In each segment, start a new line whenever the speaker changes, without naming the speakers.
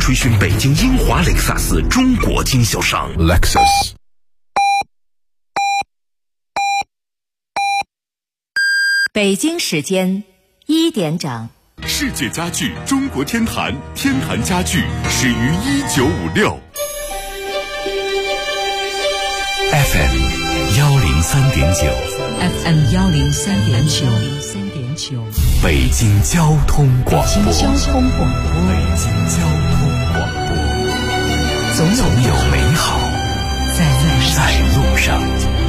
追寻北京英华雷克萨斯中国经销商 Lexus。
北京时间1点整。
世界家具中国天坛，天坛家具始于1956。
FM 103.9
FM 103.9
北京交通广播。
北京交通广播。总有美好在路上。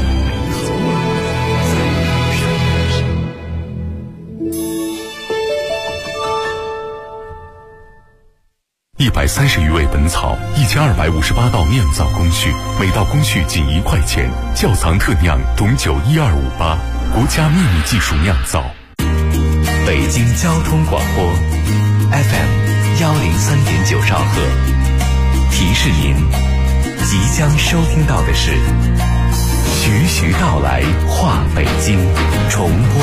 130余味本草，1258道酿造工序，每道工序仅1块钱。窖藏特酿董酒12588，国家秘密技术酿造。
北京交通广播 FM 103.9兆赫。提示您，即将收听到的是徐徐道来话北京重播。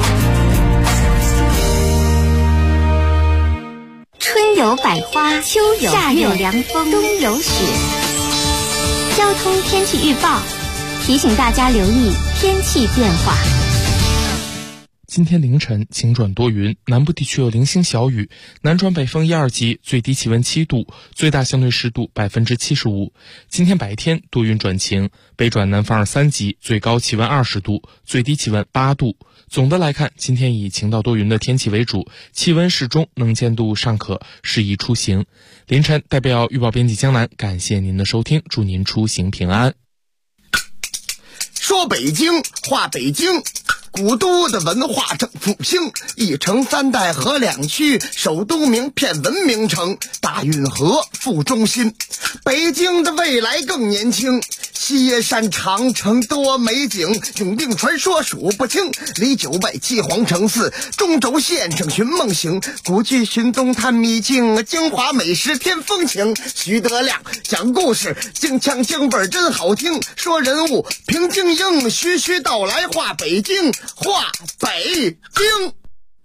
春有百花，秋有夏有凉风，冬有雪。交通天气预报提醒大家留意天气变化。
今天凌晨晴转多云，南部地区有零星小雨，南转北风1、2级，最低气温7度，最大相对湿度75%。今天白天多云转晴，北转南风2、3级，最高气温20度，最低气温8度。总的来看，今天以晴到多云的天气为主，气温适中，能见度尚可，适宜出行。凌晨代表预报编辑江南，感谢您的收听，祝您出行平安。
说北京话北京，古都的文化正复兴，一城3代河2区，首都名片文明城，大运河副中心。北京的未来更年轻，西山长城多美景，永定传说数不清，离9外7皇城4，中轴线上寻梦行，古剧寻踪探秘境，京华美食添风情。徐德亮讲故事，京腔京味真好听，说人物评京英，徐徐道来话北京，话北京。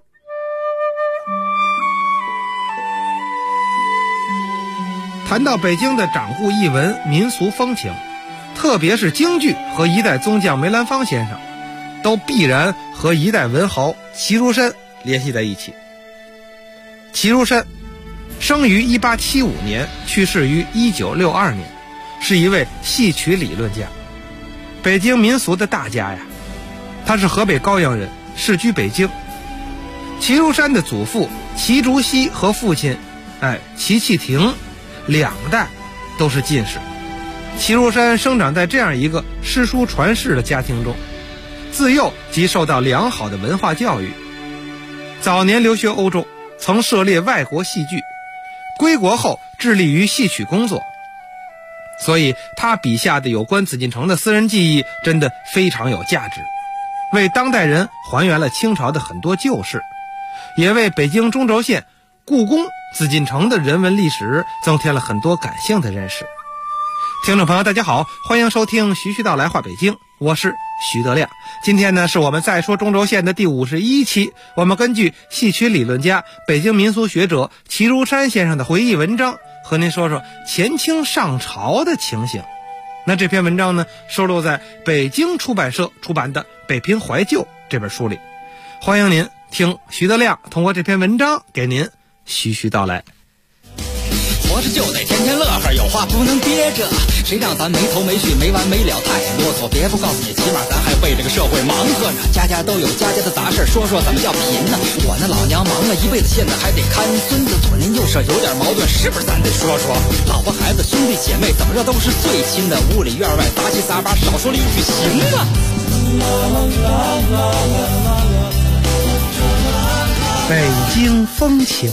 谈到北京的掌故艺文、民俗风情，特别是京剧和一代宗匠梅兰芳先生，都必然和一代文豪齐如山联系在一起。齐如山生于1875年，去世于1962年，是一位戏曲理论家，北京民俗的大家呀。他是河北高阳人，世居北京。齐如山的祖父齐竹溪和父亲齐气亭2代都是进士。齐如山生长在这样一个诗书传世的家庭中，自幼即受到良好的文化教育。早年留学欧洲，曾涉猎外国戏剧，归国后致力于戏曲工作。所以他笔下的有关紫禁城的私人记忆真的非常有价值，为当代人还原了清朝的很多旧事，也为北京中轴线、故宫、紫禁城的人文历史增添了很多感性的认识。听众朋友大家好，欢迎收听徐徐道来话北京，我是徐德亮。今天呢是我们再说中轴线的第51期，我们根据戏曲理论家、北京民俗学者齐如山先生的回忆文章，和您说说前清上朝的情形。那这篇文章呢收录在北京出版社出版的《北平怀旧》这本书里。欢迎您听徐德亮通过这篇文章给您徐徐道来。
活着就得天天乐呵，有话不能憋着，谁让咱没头没绪没完没了太啰嗦。别不告诉你，起码咱还为这个社会忙活呢，家家都有家家的杂事，说说怎么叫贫呢？我那老娘忙了一辈子，现在还得看孙子，左邻右舍有点矛盾，是不是咱得说说？老婆孩子兄弟姐妹怎么着都是最亲的，屋里院外杂七杂八，少说了一句行啊。
北京风情。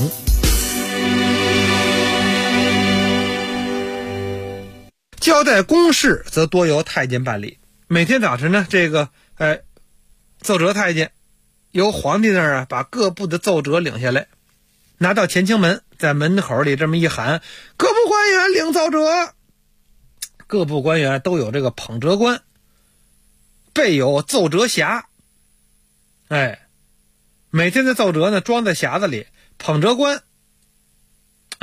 交代公事则多由太监办理。每天早晨呢，奏折太监由皇帝那儿把各部的奏折领下来，拿到乾清门，在门口里这么一喊：各部官员领奏折。各部官员都有这个捧折官，备有奏折匣。每天的奏折呢装在匣子里，捧折官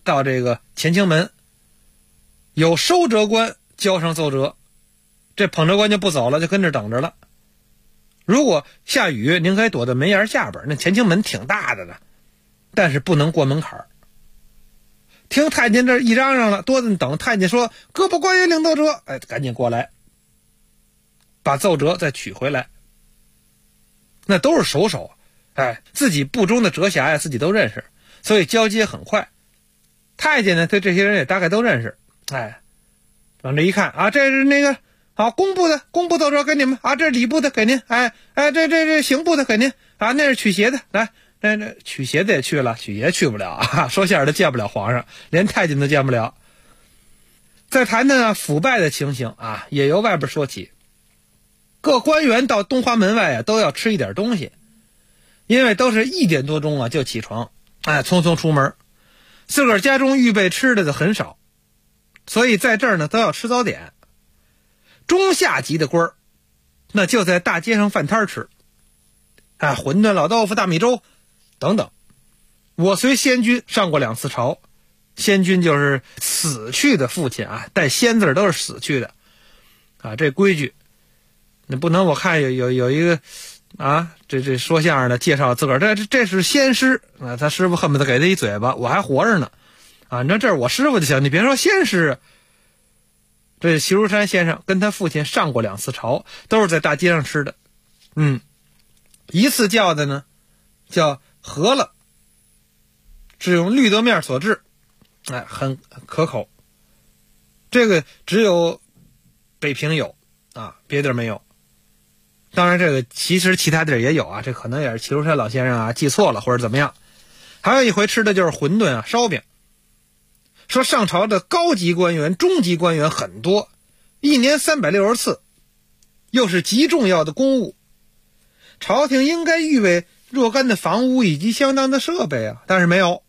到这个乾清门，有收折官交上奏折，这捧折官就不走了，就跟这等着了。如果下雨，您可以躲在门檐下边，那乾清门挺大的呢，但是不能过门槛。听太监这一嚷嚷了，多的等，太监说各部官员领奏折，赶紧过来，把奏折再取回来。那都是熟手，自己部中的折匣呀，自己都认识，所以交接很快。太监呢，对这些人也大概都认识，往这一看啊，这是那个工部奏折给你们啊，这是礼部的给您，这刑部的给您啊，那是取鞋的，来，那取鞋的也去了，取鞋去不了啊，说相声的见不了皇上，连太监都见不了。再谈谈腐败的情形啊，也由外边说起。各官员到东华门外啊，都要吃一点东西，因为都是1点多钟啊就起床，匆匆出门，自个儿家中预备吃的就很少，所以在这儿呢都要吃早点。中下级的官儿，那就在大街上饭摊吃，馄饨、老豆腐、大米粥等等。我随先君上过2次朝，先君就是死去的父亲啊，带先字都是死去的这规矩。那不能，我看有一个这说相声的介绍自个儿，这是先师他师傅恨不得给他一嘴巴，我还活着呢你说这是我师傅就行，你别说先师。这齐如山先生跟他父亲上过2次朝，都是在大街上吃的。一次叫的呢叫饸饹，只用绿豆面所制，很可口。这个只有北平有别地儿没有。当然这个其实其他地儿也有这可能也是齐如山老先生记错了或者怎么样。还有一回吃的就是馄饨烧饼。说上朝的高级官员、中级官员很多，1年360次，又是极重要的公务，朝廷应该预备若干的房屋以及相当的设备但是没有。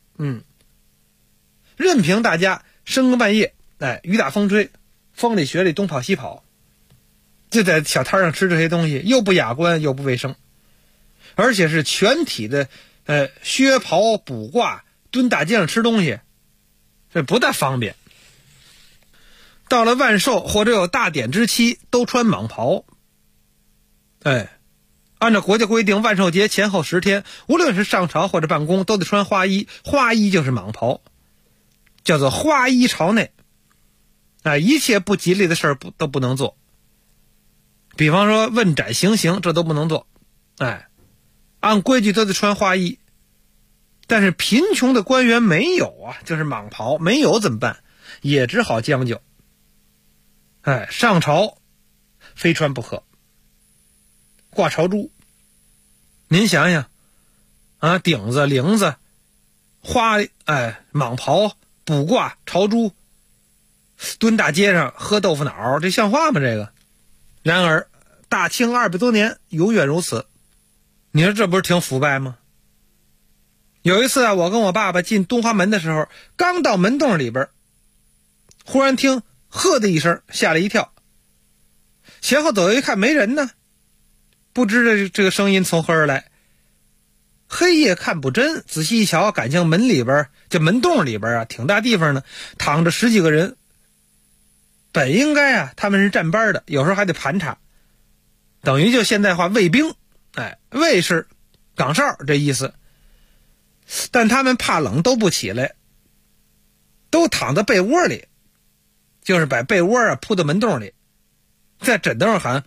任凭大家深更半夜，雨打风吹，风里雪里东跑西跑，就在小摊上吃这些东西，又不雅观又不卫生，而且是全体的靴袍卜卦蹲大街上吃东西，这不大方便。到了万寿或者有大典之期，都穿蟒袍。按照国家规定，万寿节前后10天，无论是上朝或者办公，都得穿花衣，花衣就是蟒袍，叫做花衣朝内。一切不吉利的事儿都不能做，比方说问斩行刑，这都不能做。按规矩都得穿花衣。但是贫穷的官员没有就是蟒袍没有怎么办？也只好将就。上朝非穿不可。挂朝珠，您想想顶子、翎子、花蟒袍、卜卦、朝珠，蹲大街上喝豆腐脑，这像话吗？这个。然而大清200多年永远如此，你说这不是挺腐败吗？有一次我跟我爸爸进东华门的时候，刚到门洞里边，忽然听呵的一声，吓了一跳，前后走一看没人呢，不知这个声音从何而来。黑夜看不真，仔细一瞧，感情门里边这门洞里边挺大地方呢，躺着10几个人。本应该他们是站班的，有时候还得盘查，等于就现代化卫兵，卫是岗哨这意思。但他们怕冷都不起来，都躺在被窝里，就是把被窝铺到门洞里，在枕头上喊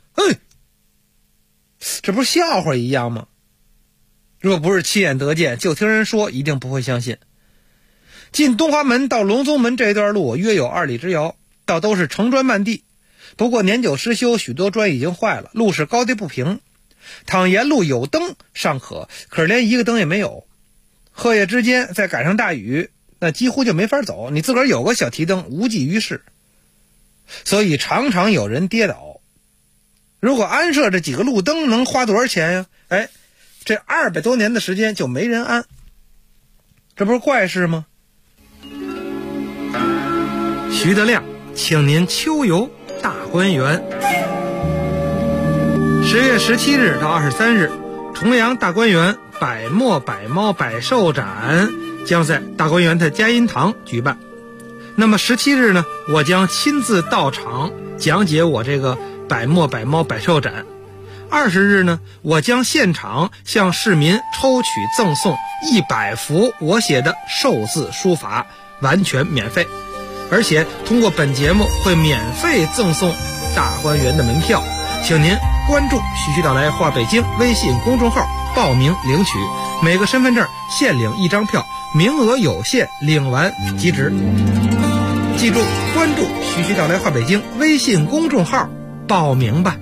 这不是笑话一样吗？若不是亲眼得见，就听人说，一定不会相信。进东华门到隆宗门这段路约有2里之遥，倒都是城砖漫地，不过年久失修，许多砖已经坏了，路是高低不平。倘沿路有灯尚可，可是连一个灯也没有。鹤夜之间再赶上大雨，那几乎就没法走，你自个儿有个小提灯无济于事，所以常常有人跌倒。如果安设这几个路灯能花多少钱呀？这200多年的时间就没人安，这不是怪事吗？徐德亮，请您秋游大观园。10月17日到23日，重阳大观园百墨百猫百兽展将在大观园的佳音堂举办。那么17日呢，我将亲自到场讲解我这个百墨百猫百兽展。20日呢，我将现场向市民抽取赠送100幅我写的寿字书法，完全免费，而且通过本节目会免费赠送大观园的门票，请您关注徐徐道来话北京微信公众号报名领取，每个身份证限领1张票，名额有限，领完即止。记住关注徐徐道来话北京微信公众号报名吧。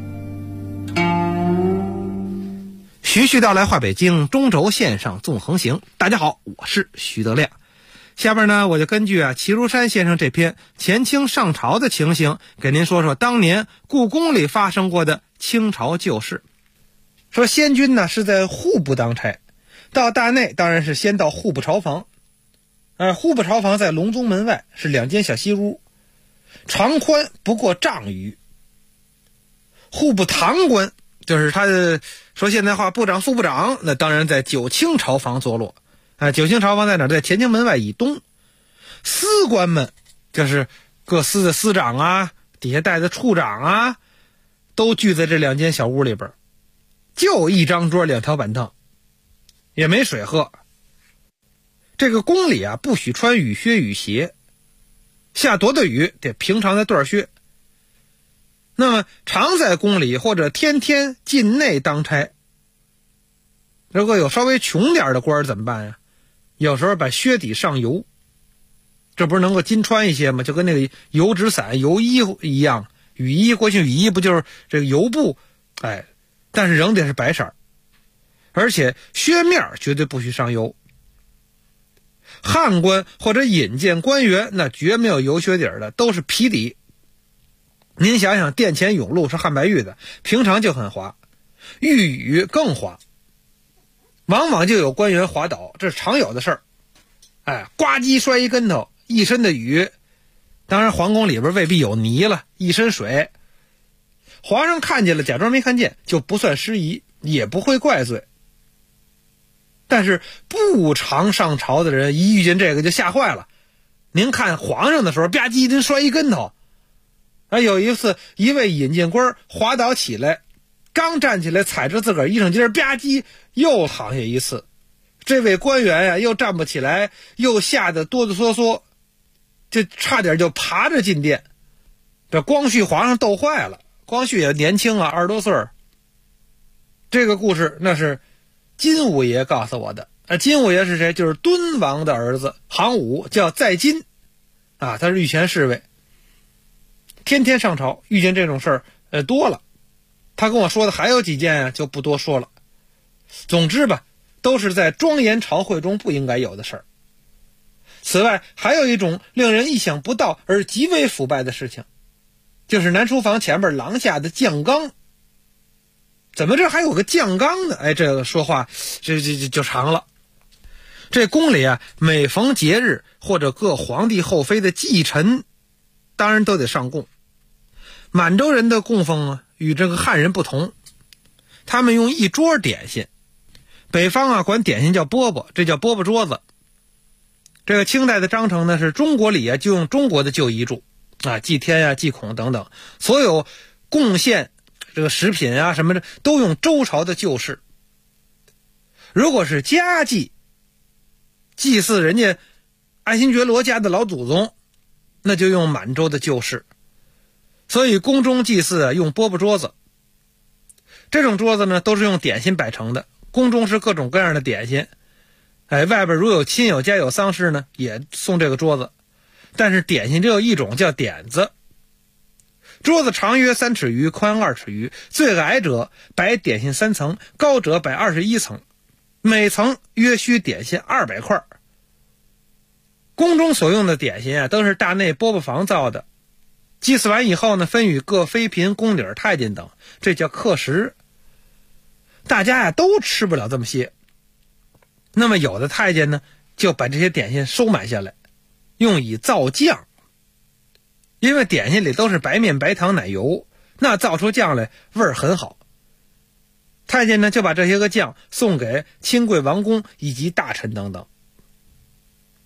徐徐道来话北京中轴线上纵横行，大家好，我是徐德亮。下边呢，我就根据齐如山先生这篇前清上朝的情形，给您说说当年故宫里发生过的清朝旧事。说先君呢是在户部当差，到大内当然是先到户部朝房。户部朝房在隆宗门外，是2间小西屋，长宽不过丈余。户部堂官就是他的说现在话部长副部长，那当然在九卿朝房坐落。九卿朝房在哪儿？在乾清门外以东。司官们就是各司的司长啊，底下带的处长啊，都聚在这2间小屋里边，就1张桌2条板凳，也没水喝。这个宫里不许穿雨靴雨鞋，下多大雨得平常的缎靴。那么常在宫里或者天天进内当差，如果有稍微穷点的官怎么办呀？有时候把靴底上油，这不是能够金穿一些吗？就跟那个油纸伞油衣一样，雨衣过去雨衣不就是这个油布，但是仍得是白色，而且靴面绝对不许上油。汉官或者引荐官员那绝没有油靴底的，都是皮底。您想想，殿前甬路是汉白玉的，平常就很滑，御雨更滑，往往就有官员滑倒，这是常有的事儿。呱唧摔一跟头，一身的雨，当然皇宫里边未必有泥了，一身水，皇上看见了假装没看见，就不算失仪，也不会怪罪。但是不常上朝的人一遇见这个就吓坏了。您看皇上的时候吧唧一顿摔一跟头，有一次一位引荐官滑倒起来，刚站起来踩着自个儿衣裳襟吧唧又躺下一次，这位官员又站不起来，又吓得哆哆嗦嗦，这差点就爬着进殿。这光绪皇上逗坏了，光绪也年轻20多岁。这个故事那是金五爷告诉我的。金五爷是谁？就是敦王的儿子，行伍叫在金他是御前侍卫，天天上朝，遇见这种事儿多了。他跟我说的还有几件就不多说了。总之吧，都是在庄严朝会中不应该有的事儿。此外还有一种令人意想不到而极为腐败的事情，就是南书房前面廊下的酱缸。怎么这还有个酱缸呢？这个说话就长了。这宫里每逢节日或者各皇帝后妃的忌辰，当然都得上供。满洲人的供奉与这个汉人不同，他们用一桌点心，北方管点心叫饽饽，这叫饽饽桌子。这个清代的章程呢，是中国里就用中国的旧遗嘱祭天祭孔等等，所有贡献这个食品什么的都用周朝的旧式。如果是家祭，祭祀人家爱新觉罗家的老祖宗，那就用满洲的旧式。所以宫中祭祀用饽饽桌子，这种桌子呢都是用点心摆成的，宫中是各种各样的点心。外边如有亲友家有丧事呢，也送这个桌子。但是点心只有一种，叫点子。桌子长约3尺余，宽2尺余，最矮者摆点心3层，高者摆21层，每层约需点心200块。宫中所用的点心都是大内饽饽房造的，祭祀完以后呢，分与各妃嫔、宫女、太监等，这叫客食。大家都吃不了这么些，那么有的太监呢，就把这些点心收买下来，用以造酱。因为点心里都是白面、白糖、奶油，那造出酱来味儿很好。太监呢就把这些个酱送给亲贵王公以及大臣等等。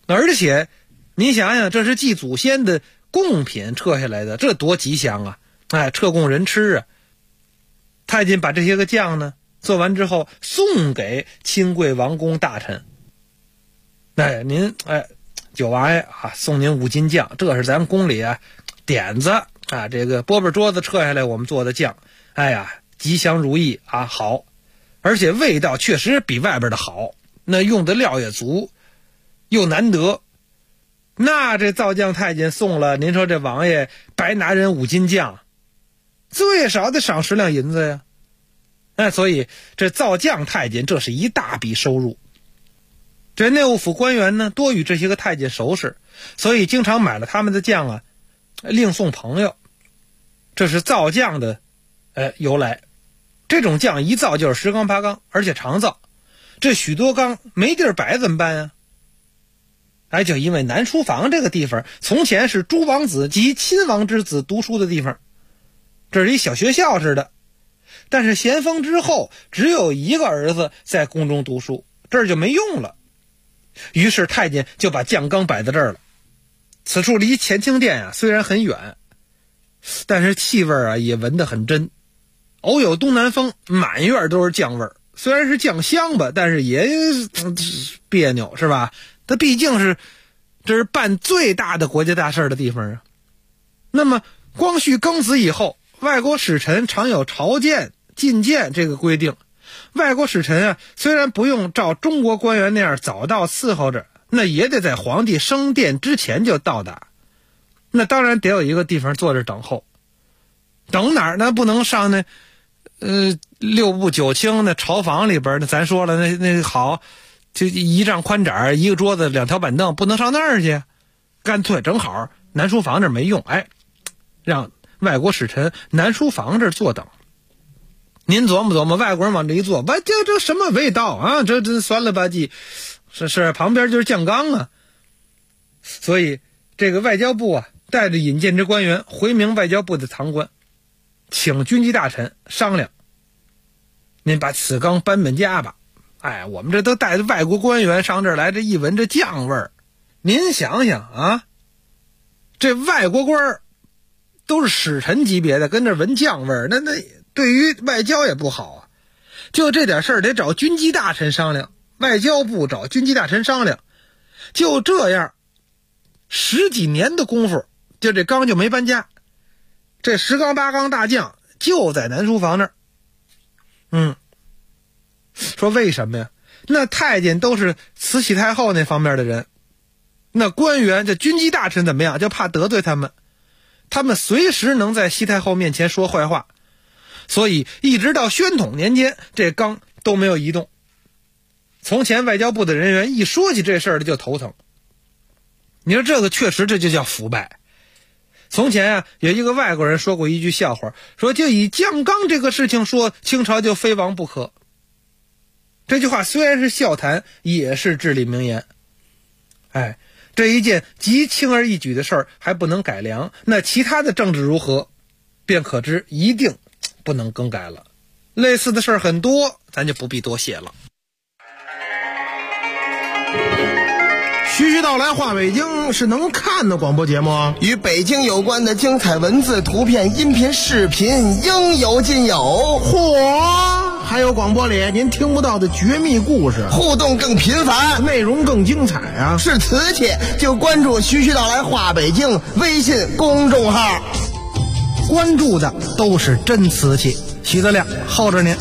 而且您想想，这是祭祖先的贡品撤下来的，这多吉祥啊！哎，撤供人吃啊。太监把这些个酱呢做完之后，送给亲贵王公大臣。哎，您九王爷啊，送您5斤酱，这是咱们宫里啊点子啊，这个饽饽桌子撤下来我们做的酱，哎呀，吉祥如意啊，好，而且味道确实比外边的好，那用的料也足，又难得。那这造酱太监送了，您说这王爷白拿人5斤酱，最少得赏10两银子呀。所以这造酱太监这是一大笔收入。这内务府官员呢多与这些个太监熟识，所以经常买了他们的酱啊，另送朋友。这是造酱的由来。这种酱一造就是10缸8缸，而且常造，这许多缸没地儿摆怎么办呀？就因为南书房这个地方从前是诸王子及亲王之子读书的地方，这是一小学校似的。但是咸丰之后只有一个儿子在宫中读书，这儿就没用了，于是太监就把酱缸摆在这儿了。此处离乾清殿虽然很远，但是气味也闻得很真，偶有东南风，满院都是酱味。虽然是酱香吧，但是也别扭，是吧？它毕竟这是办最大的国家大事的地方啊。那么光绪庚子以后，外国使臣常有朝见觐见这个规定。外国使臣虽然不用照中国官员那样早到伺候着，那也得在皇帝升殿之前就到达。那当然得有一个地方坐着等候。等哪儿呢？不能上那6部9卿那朝房里边，那咱说了，那好，就1丈宽窄，一个桌子2条板凳，不能上那儿去。干脆正好南书房这没用，让外国使臣南书房这坐等。您琢磨琢磨，外国人往这一坐，这什么味道啊？这酸了吧唧，是旁边就是酱缸啊。所以这个外交部带着引荐之官员回明外交部的堂官，请军机大臣商量，您把此缸搬本家吧。我们这都带着外国官员上这儿来，这一闻这酱味儿，您想想啊，这外国官都是使臣级别的，跟这闻酱味儿，那对于外交也不好啊。就这点事儿得找军机大臣商量，外交部找军机大臣商量，就这样10几年的功夫，就这缸就没搬家。这10缸8缸大酱就在南书房那儿。说为什么呀？那太监都是慈禧太后那方面的人，那官员这军机大臣怎么样？就怕得罪他们，他们随时能在西太后面前说坏话，所以一直到宣统年间，这缸都没有移动。从前外交部的人员一说起这事儿就头疼。你说这个确实这就叫腐败。从前有一个外国人说过一句笑话，说就以酱缸这个事情说清朝就非亡不可。这句话虽然是笑谈，也是至理名言。这一件极轻而易举的事儿还不能改良，那其他的政治如何，便可知一定不能更改了。类似的事儿很多，咱就不必多写了。
徐徐道来话北京是能看的广播节目，
与北京有关的精彩文字、图片、音频、视频应有尽有。
嚯！还有广播里您听不到的绝密故事，
互动更频繁，
内容更精彩啊！
是瓷器就关注徐徐道来话北京微信公众号，
关注的都是真瓷器。徐德亮候着您。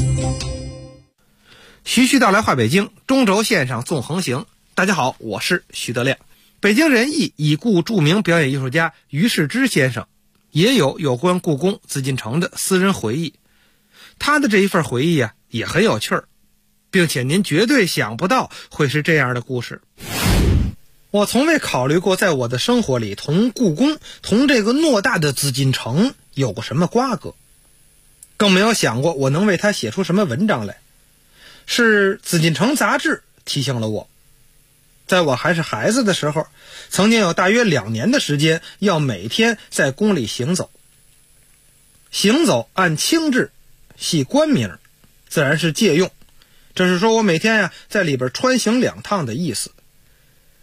徐徐道来话北京，中轴线上纵横行。大家好，我是徐德亮。北京人艺已故著名表演艺术家于世之先生也有关故宫紫禁城的私人回忆。他的这一份回忆也很有趣儿，并且您绝对想不到会是这样的故事。我从未考虑过在我的生活里同故宫、同这个偌大的紫禁城有过什么瓜葛，更没有想过我能为他写出什么文章来。是紫禁城杂志提醒了我，在我还是孩子的时候，曾经有大约2年的时间要每天在宫里行走。行走按清制系官名，自然是借用，这是说我每天在里边穿行2趟的意思。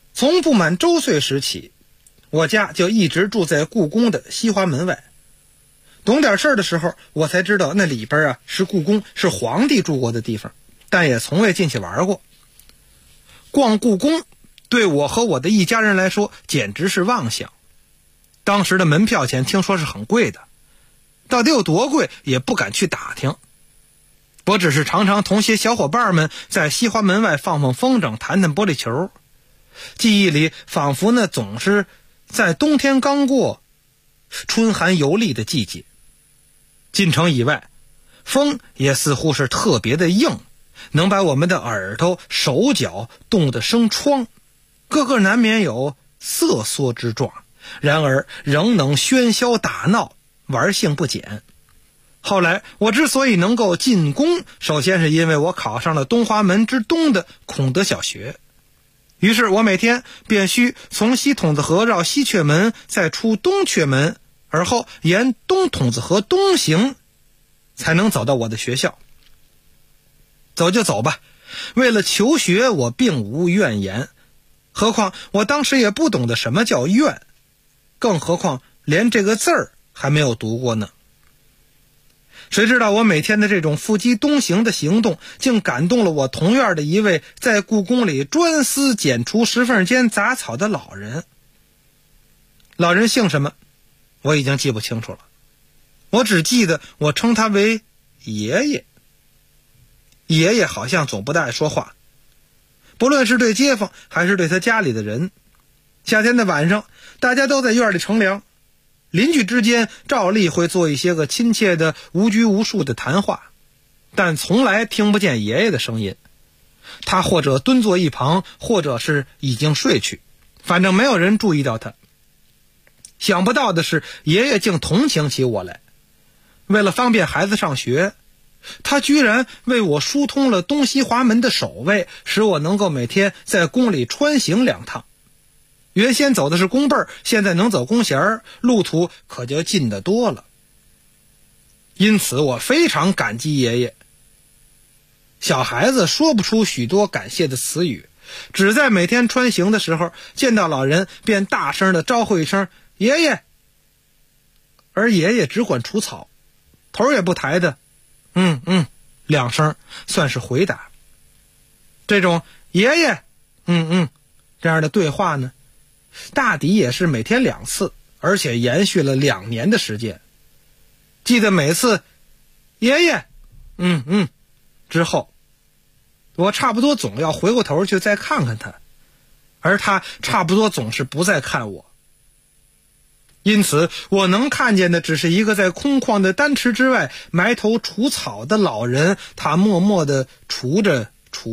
从不满周岁时起，我家就一直住在故宫的西华门外。懂点事儿的时候，我才知道那里边是故宫，是皇帝住过的地方，但也从未进去玩过。逛故宫对我和我的一家人来说简直是妄想。当时的门票钱听说是很贵的，到底有多贵也不敢去打听。我只是常常同些小伙伴们在西华门外放放风筝，弹弹玻璃球。记忆里仿佛那总是在冬天刚过，春寒游历的季节。进城以外，风也似乎是特别的硬，能把我们的耳朵手脚冻得生疮，个个难免有瑟缩之状，然而仍能喧嚣打闹，玩性不减。后来我之所以能够进宫，首先是因为我考上了东华门之东的孔德小学。于是我每天便须从西筒子河绕西阙门，再出东阙门，而后沿东筒子河东行，才能走到我的学校。走就走吧，为了求学我并无怨言，何况我当时也不懂得什么叫怨，更何况连这个字儿还没有读过呢。谁知道我每天的这种赴机东行的行动，竟感动了我同院的一位在故宫里专司剪除石缝间杂草的老人。老人姓什么我已经记不清楚了，我只记得我称他为爷爷。爷爷好像总不大爱说话，不论是对街坊还是对他家里的人。夏天的晚上，大家都在院里乘凉，邻居之间照例会做一些个亲切的无拘无束的谈话，但从来听不见爷爷的声音。他或者蹲坐一旁，或者是已经睡去，反正没有人注意到他。想不到的是，爷爷竟同情起我来。为了方便孩子上学，他居然为我疏通了东西华门的守卫，使我能够每天在宫里穿行2趟。原先走的是宫背，现在能走宫衔，路途可就近得多了。因此我非常感激爷爷。小孩子说不出许多感谢的词语，只在每天穿行的时候见到老人便大声地招呼一声爷爷，而爷爷只管除草，头也不抬的2声算是回答。这种爷爷这样的对话呢，大抵也是每天2次，而且延续了2年的时间。记得每次爷爷之后，我差不多总要回过头去再看看他，而他差不多总是不再看我。因此我能看见的只是一个在空旷的丹池之外埋头除草的老人，他默默地除着。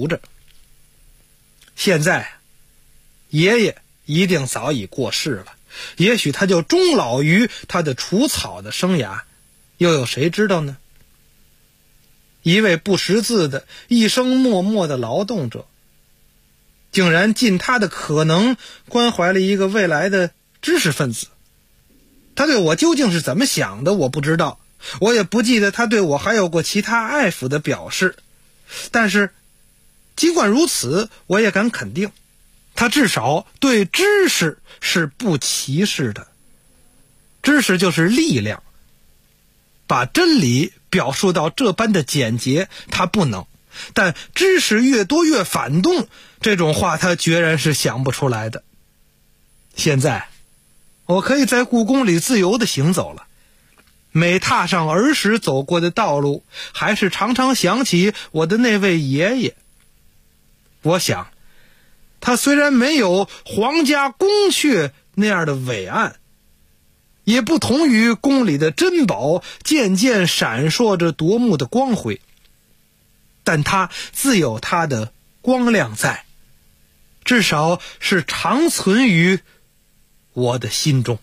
现在爷爷一定早已过世了，也许他就终老于他的除草的生涯，又有谁知道呢？一位不识字的一生默默的劳动者，竟然尽他的可能关怀了一个未来的知识分子。他对我究竟是怎么想的我不知道，我也不记得他对我还有过其他爱抚的表示，但是尽管如此，我也敢肯定，他至少对知识是不歧视的。知识就是力量，把真理表述到这般的简洁他不能，但知识越多越反动，这种话他决然是想不出来的。现在我可以在故宫里自由地行走了，每踏上儿时走过的道路，还是常常想起我的那位爷爷。我想他虽然没有皇家宫阙那样的伟岸，也不同于宫里的珍宝渐渐闪烁着夺目的光辉，但他自有他的光亮在，至少是长存于我的心中。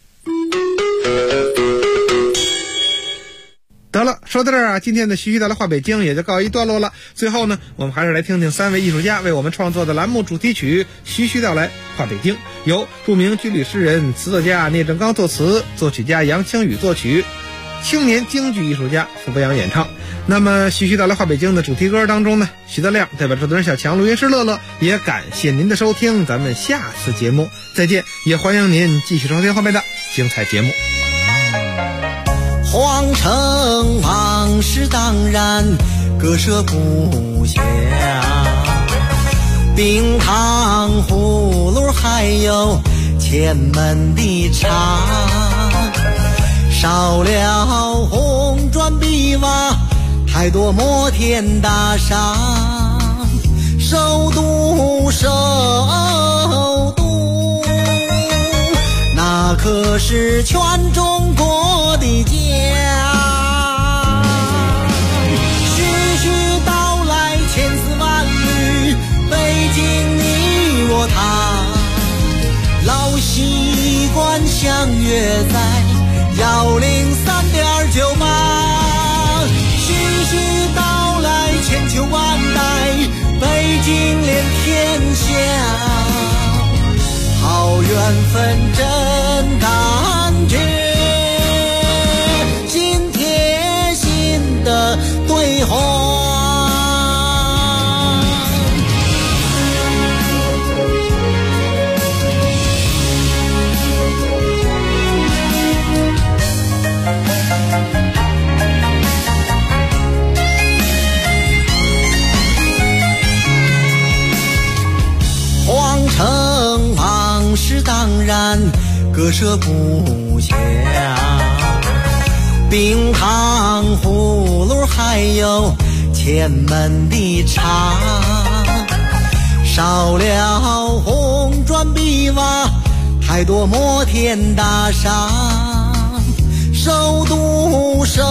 得了，说到这儿啊，今天的徐徐道来话北京也就告一段落了。最后呢，我们还是来听听3位艺术家为我们创作的栏目主题曲《徐徐道来话北京》，由著名军旅诗人、词作家聂正刚作词，作曲家杨清宇作曲。 青年京剧艺术家傅北阳演唱。那么徐徐到来话北京的主题歌当中呢，徐德亮代表制作人小强、录音师乐乐，也感谢您的收听，咱们下次节目再见，也欢迎您继续收听后面的精彩节目。
皇城往事当然割舍不下，冰糖葫芦还有前门的茶，少了红砖碧瓦，太多摩天大厦，首都首都，那可是全中国的家。徐徐道来千丝万缕，北京你我他，老习惯相约在103.98。徐道来千秋万代，北京连天下，好缘分真感觉，心贴心的对话。往事当然割舍不下，冰糖葫芦还有前门的茶，少了红砖碧瓦，太多摩天大厦，首都首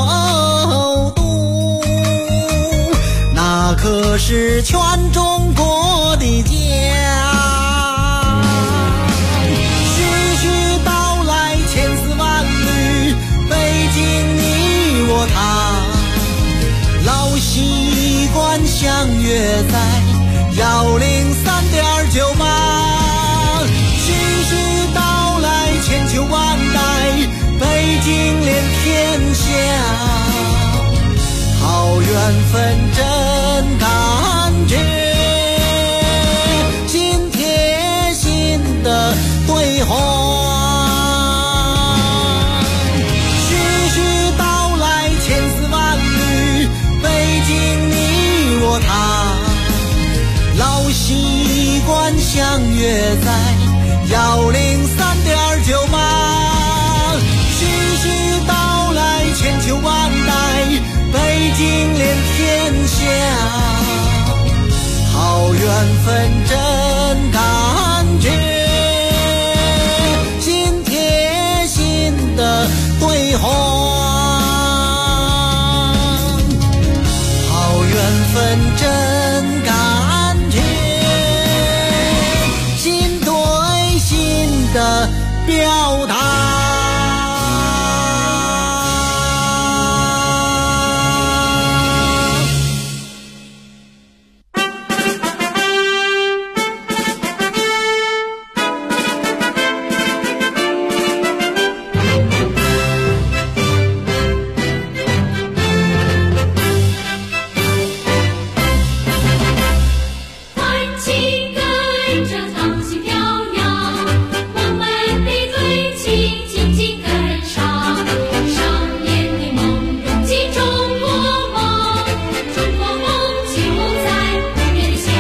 都，那可是全中国的家。老习惯相约在103.98，徐徐道来千秋万代，北京连天下，好缘分真感觉，心贴心的对话。老习惯相约在103.98，徐徐道来千秋万代，北京连天下，好缘分真感觉，心贴心的对话，好缘分真感觉，心对心的表达。